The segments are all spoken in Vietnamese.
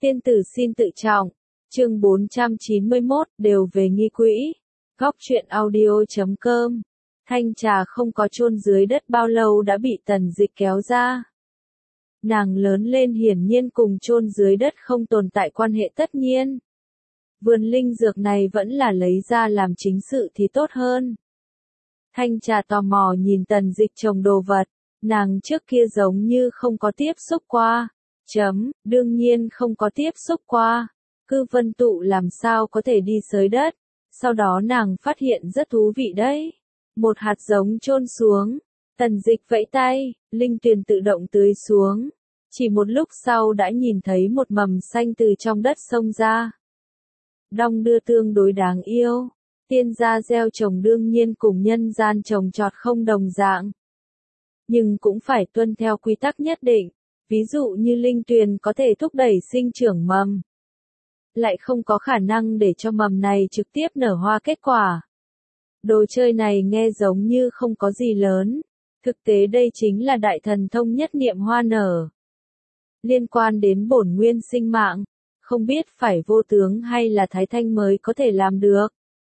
Tiên tử xin tự trọng. Chương 491, đều về nghi quỹ. Góc truyện audio.com. Thanh Trà không có chôn dưới đất bao lâu đã bị Tần Dịch kéo ra. Nàng lớn lên hiển nhiên cùng chôn dưới đất không tồn tại quan hệ tất nhiên. Vườn linh dược này vẫn là lấy ra làm chính sự thì tốt hơn. Thanh Trà tò mò nhìn Tần Dịch trồng đồ vật, nàng trước kia giống như không có tiếp xúc qua. Đương nhiên không có tiếp xúc qua. Cư Vân Tụ làm sao có thể đi xới đất. Sau đó nàng phát hiện rất thú vị đấy. Một hạt giống chôn xuống. Tần Dịch vẫy tay, linh tuyền tự động tưới xuống. Chỉ một lúc sau đã nhìn thấy một mầm xanh từ trong đất xông ra. Đong đưa tương đối đáng yêu. Tiên gia gieo trồng đương nhiên cùng nhân gian trồng trọt không đồng dạng. Nhưng cũng phải tuân theo quy tắc nhất định. Ví dụ như linh tuyền có thể thúc đẩy sinh trưởng mầm. Lại không có khả năng để cho mầm này trực tiếp nở hoa kết quả. Đồ chơi này nghe giống như không có gì lớn. Thực tế đây chính là đại thần thông nhất niệm hoa nở. Liên quan đến bổn nguyên sinh mạng, không biết phải vô tướng hay là thái thanh mới có thể làm được.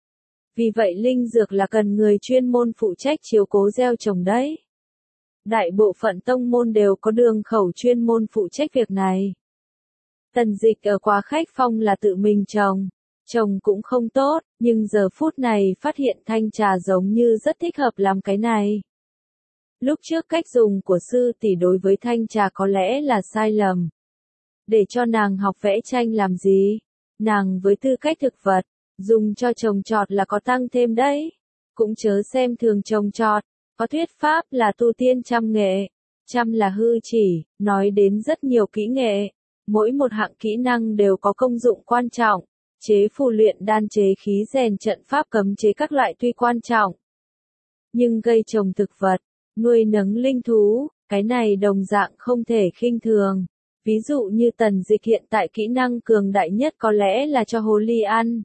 Vì vậy linh dược là cần người chuyên môn phụ trách chiếu cố gieo trồng đấy. Đại bộ phận tông môn đều có đường khẩu chuyên môn phụ trách việc này. Tần Dịch ở Quá Khách Phong là tự mình trồng. Trồng cũng không tốt, nhưng giờ phút này phát hiện Thanh Trà giống như rất thích hợp làm cái này. Lúc trước cách dùng của sư tỷ đối với Thanh Trà có lẽ là sai lầm. Để cho nàng học vẽ tranh làm gì? Nàng với tư cách thực vật, dùng cho trồng trọt là có tăng thêm đấy. Cũng chớ xem thường trồng trọt, có thuyết pháp là tu tiên trăm nghệ. Trăm là hư chỉ, nói đến rất nhiều kỹ nghệ. Mỗi một hạng kỹ năng đều có công dụng quan trọng. Chế phù luyện đan chế khí rèn trận pháp cấm chế các loại tuy quan trọng. Nhưng gây trồng thực vật, nuôi nấng linh thú, cái này đồng dạng không thể khinh thường. Ví dụ như Tần Dịch hiện tại kỹ năng cường đại nhất có lẽ là cho hồ ly ăn.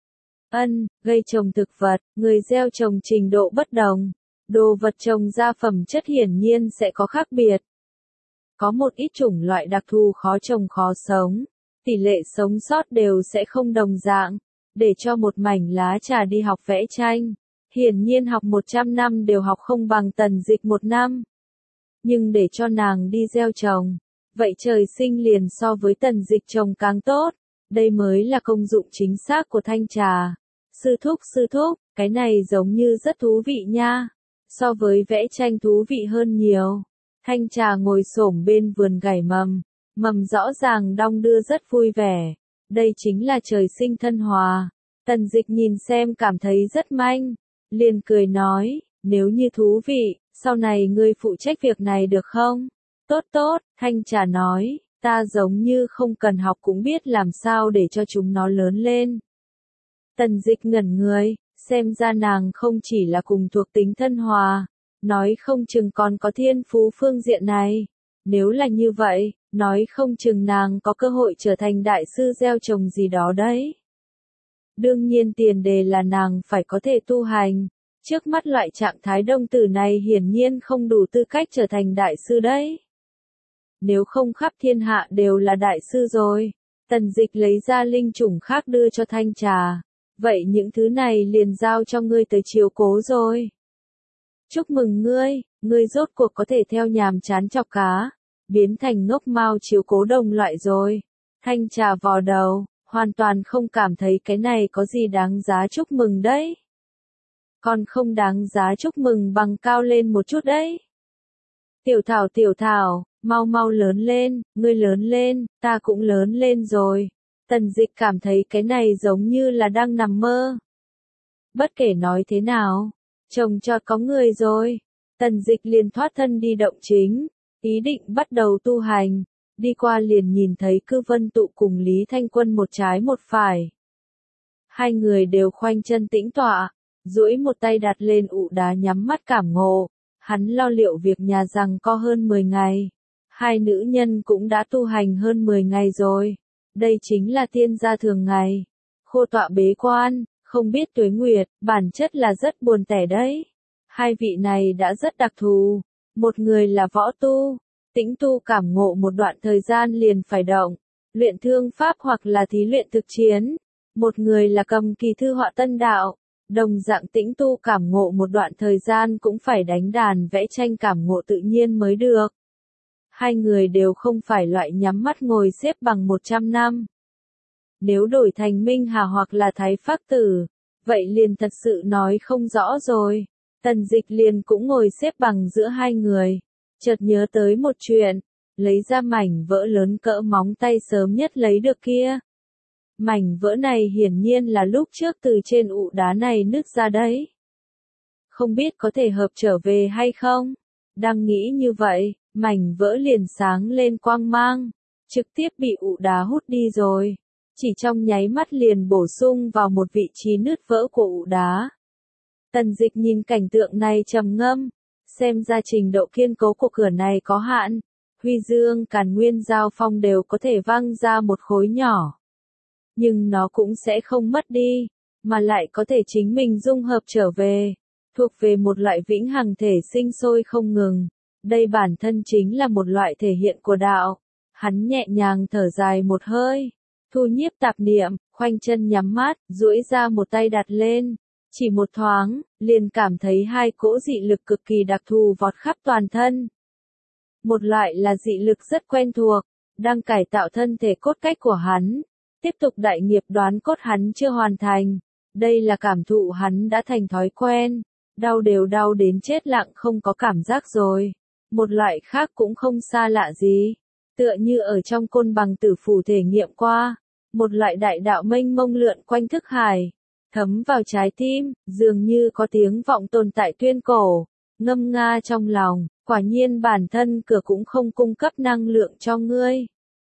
Gây trồng thực vật, người gieo trồng trình độ bất đồng. Đồ vật trồng ra phẩm chất hiển nhiên sẽ có khác biệt. Có một ít chủng loại đặc thù khó trồng khó sống. Tỷ lệ sống sót đều sẽ không đồng dạng. Để cho một mảnh lá trà đi học vẽ tranh. Hiển nhiên học 100 năm đều học không bằng Tần Dịch 1 năm. Nhưng để cho nàng đi gieo trồng. Vậy trời sinh liền so với Tần Dịch trồng càng tốt. Đây mới là công dụng chính xác của Thanh Trà. Sư thúc, cái này giống như rất thú vị nha. So với vẽ tranh thú vị hơn nhiều. Thanh Trà ngồi xổm bên vườn gảy mầm. Mầm rõ ràng đong đưa rất vui vẻ. Đây chính là trời sinh thân hòa. Tần Dịch nhìn xem cảm thấy rất manh. Liền cười nói, nếu như thú vị, sau này ngươi phụ trách việc này được không? Tốt, Thanh Trà nói, ta giống như không cần học cũng biết làm sao để cho chúng nó lớn lên. Tần Dịch ngẩn người, xem ra nàng không chỉ là cùng thuộc tính thân hòa, nói không chừng còn có thiên phú phương diện này. Nếu là như vậy, nói không chừng nàng có cơ hội trở thành đại sư gieo trồng gì đó đấy. Đương nhiên tiền đề là nàng phải có thể tu hành. Trước mắt loại trạng thái đồng tử này hiển nhiên không đủ tư cách trở thành đại sư đấy. Nếu không khắp thiên hạ đều là đại sư rồi. Tần Dịch lấy ra linh chủng khác đưa cho Thanh Trà. Vậy những thứ này liền giao cho ngươi tới chiếu cố rồi. Chúc mừng ngươi rốt cuộc có thể theo nhàm chán chọc cá. Biến thành ngốc mao chiếu cố đồng loại rồi. Thanh Trà vò đầu, hoàn toàn không cảm thấy cái này có gì đáng giá chúc mừng đấy. Còn không đáng giá chúc mừng bằng cao lên một chút đấy. Tiểu thảo, mau lớn lên, ngươi lớn lên, ta cũng lớn lên rồi. Tần Dịch cảm thấy cái này giống như là đang nằm mơ. Bất kể nói thế nào, trông trọt có người rồi. Tần Dịch liền thoát thân đi động chính, ý định bắt đầu tu hành. Đi qua liền nhìn thấy Cư Vân Tụ cùng Lý Thanh Quân một trái một phải. Hai người đều khoanh chân tĩnh tọa, duỗi một tay đặt lên ụ đá nhắm mắt cảm ngộ. Hắn lo liệu việc nhà rằng có hơn 10 ngày. Hai nữ nhân cũng đã tu hành hơn 10 ngày rồi. Đây chính là tiên gia thường ngày. Khô tọa bế quan, không biết tuế nguyệt, bản chất là rất buồn tẻ đấy. Hai vị này đã rất đặc thù. Một người là võ tu, tĩnh tu cảm ngộ một đoạn thời gian liền phải động. luyện thương pháp hoặc là thí luyện thực chiến. Một người là cầm kỳ thư họa tân đạo, đồng dạng tĩnh tu cảm ngộ một đoạn thời gian cũng phải đánh đàn vẽ tranh cảm ngộ tự nhiên mới được. Hai người đều không phải loại nhắm mắt ngồi xếp bằng 100 năm. Nếu đổi thành Minh Hà hoặc là Thái Phác Tử, vậy liền thật sự nói không rõ rồi. Tần Dịch liền cũng ngồi xếp bằng giữa hai người, chợt nhớ tới một chuyện, lấy ra mảnh vỡ lớn cỡ móng tay sớm nhất lấy được kia. Mảnh vỡ này hiển nhiên là lúc trước từ trên ụ đá này nứt ra đấy. Không biết có thể hợp trở về hay không? Đang nghĩ như vậy, mảnh vỡ liền sáng lên quang mang, trực tiếp bị ụ đá hút đi rồi. Chỉ trong nháy mắt liền bổ sung vào một vị trí nứt vỡ của ụ đá. Tần Dịch nhìn cảnh tượng này trầm ngâm, xem ra trình độ kiên cố của cửa này có hạn, Huy Dương Càn Nguyên Giao Phong đều có thể văng ra một khối nhỏ. Nhưng nó cũng sẽ không mất đi, mà lại có thể chính mình dung hợp trở về, thuộc về một loại vĩnh hằng thể sinh sôi không ngừng. Đây bản thân chính là một loại thể hiện của đạo. Hắn nhẹ nhàng thở dài một hơi, thu nhiếp tạp niệm, khoanh chân nhắm mắt, duỗi ra một tay đặt lên. Chỉ một thoáng, liền cảm thấy hai cỗ dị lực cực kỳ đặc thù vọt khắp toàn thân. Một loại là dị lực rất quen thuộc, đang cải tạo thân thể cốt cách của hắn, tiếp tục đại nghiệp đoán cốt hắn chưa hoàn thành. Đây là cảm thụ hắn đã thành thói quen, đau đều đau đến chết lặng không có cảm giác rồi. Một loại khác cũng không xa lạ gì, tựa như ở trong Côn Bằng Tử Phủ thể nghiệm qua, một loại đại đạo mênh mông lượn quanh thức hải, thấm vào trái tim, dường như có tiếng vọng tồn tại tuyên cổ, ngâm nga trong lòng, quả nhiên bản thân cửa cũng không cung cấp năng lượng cho ngươi.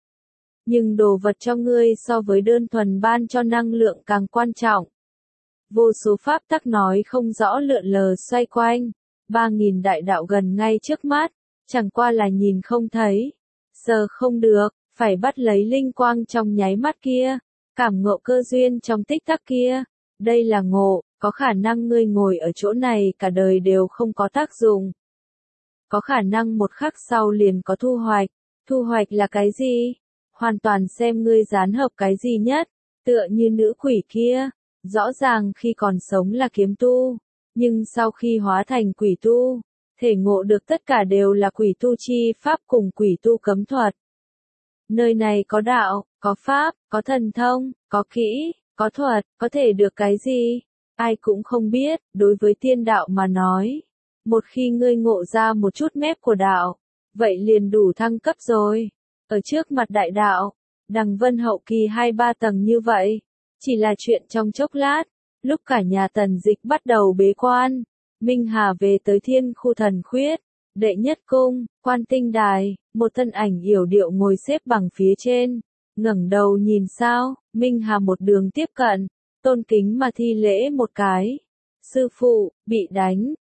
Nhưng đồ vật cho ngươi so với đơn thuần ban cho năng lượng càng quan trọng. Vô số pháp tắc nói không rõ lượn lờ xoay quanh, 3.000 đại đạo gần ngay trước mắt, chẳng qua là nhìn không thấy, sờ không được, phải bắt lấy linh quang trong nháy mắt kia, cảm ngộ cơ duyên trong tích tắc kia. Đây là ngộ, có khả năng ngươi ngồi ở chỗ này cả đời đều không có tác dụng. Có khả năng một khắc sau liền có thu hoạch là cái gì? Hoàn toàn xem ngươi dán hợp cái gì nhất, tựa như nữ quỷ kia, rõ ràng khi còn sống là kiếm tu, nhưng sau khi hóa thành quỷ tu, thể ngộ được tất cả đều là quỷ tu chi pháp cùng quỷ tu cấm thuật. Nơi này có đạo, có pháp, có thần thông, có kỹ, có thuật, có thể được cái gì? Ai cũng không biết, đối với tiên đạo mà nói. Một khi ngươi ngộ ra một chút mép của đạo, vậy liền đủ thăng cấp rồi. Ở trước mặt đại đạo, đằng vân hậu kỳ 2-3 tầng như vậy, chỉ là chuyện trong chốc lát. Lúc cả nhà Tần Dịch bắt đầu bế quan, Minh Hà về tới Thiên Khu Thần Khuyết, đệ nhất cung, Quan Tinh Đài, một thân ảnh yểu điệu ngồi xếp bằng phía trên, ngẩng đầu nhìn sao, Minh Hà một đường tiếp cận, tôn kính mà thi lễ một cái. Sư phụ, bị đánh,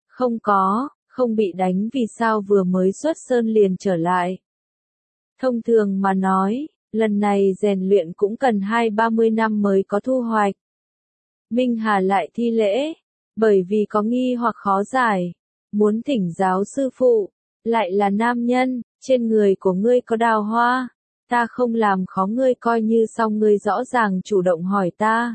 không bị đánh vì sao vừa mới xuất sơn liền trở lại. Thông thường mà nói, lần này rèn luyện cũng cần 20-30 năm mới có thu hoạch. Minh Hà lại thi lễ, bởi vì có nghi hoặc khó giải, muốn thỉnh giáo sư phụ, lại là nam nhân, trên người của ngươi có đào hoa, ta không làm khó ngươi coi như xong ngươi rõ ràng chủ động hỏi ta.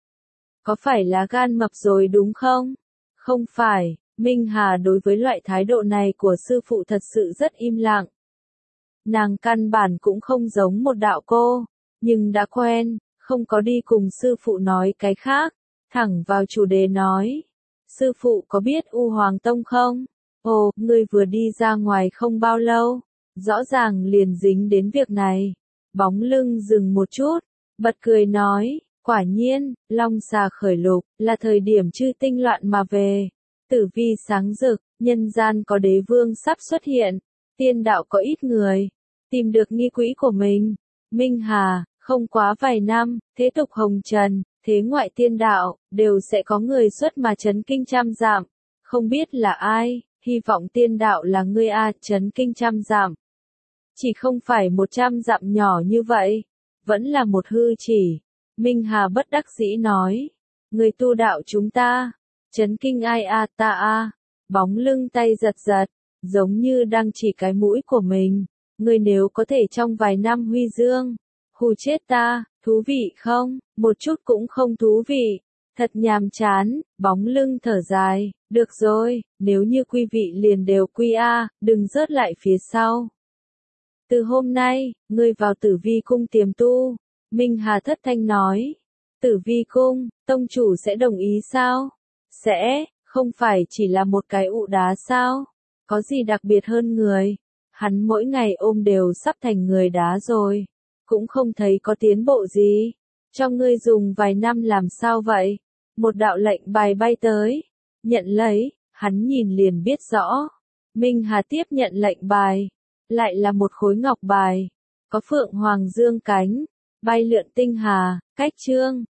Có phải là gan mập rồi đúng không? Không phải, Minh Hà đối với loại thái độ này của sư phụ thật sự rất im lặng. Nàng căn bản cũng không giống một đạo cô, nhưng đã quen, không có đi cùng sư phụ nói cái khác, thẳng vào chủ đề nói. Sư phụ có biết U Hoàng Tông không? Ồ, ngươi vừa đi ra ngoài không bao lâu, rõ ràng liền dính đến việc này. Bóng lưng dừng một chút, bật cười nói, quả nhiên, long xà khởi lục, là thời điểm chư tinh loạn mà về. Tử vi sáng rực, nhân gian có đế vương sắp xuất hiện, tiên đạo có ít người, tìm được nghi quỹ của mình. Minh Hà, không quá vài năm, thế tục hồng trần, thế ngoại tiên đạo, đều sẽ có người xuất mà chấn kinh trăm dặm. Không biết là ai, hy vọng tiên đạo là ngươi chấn kinh trăm dặm. Chỉ không phải 100 dặm nhỏ như vậy, vẫn là một hư chỉ. Minh Hà bất đắc dĩ nói, người tu đạo chúng ta, chấn kinh ai ta bóng lưng tay giật giật, giống như đang chỉ cái mũi của mình. Người nếu có thể trong vài năm huy dương, Hù chết ta, thú vị không? Một chút cũng không thú vị. Thật nhàm chán, bóng lưng thở dài, được rồi, nếu như quý vị liền đều quy a, đừng rớt lại phía sau. Từ hôm nay, ngươi vào Tử Vi cung tiềm tu. Minh Hà thất thanh nói. Tử Vi cung, tông chủ sẽ đồng ý sao? Sẽ, không phải chỉ là một cái ụ đá sao? Có gì đặc biệt hơn người? Hắn mỗi ngày ôm đều sắp thành người đá rồi. Cũng không thấy có tiến bộ gì. Cho ngươi dùng vài năm làm sao vậy? Một đạo lệnh bài bay tới. Nhận lấy, hắn nhìn liền biết rõ. Minh Hà tiếp nhận lệnh bài. Lại là một khối ngọc bài. Có phượng hoàng dương cánh. Bay lượn tinh hà, cách chương.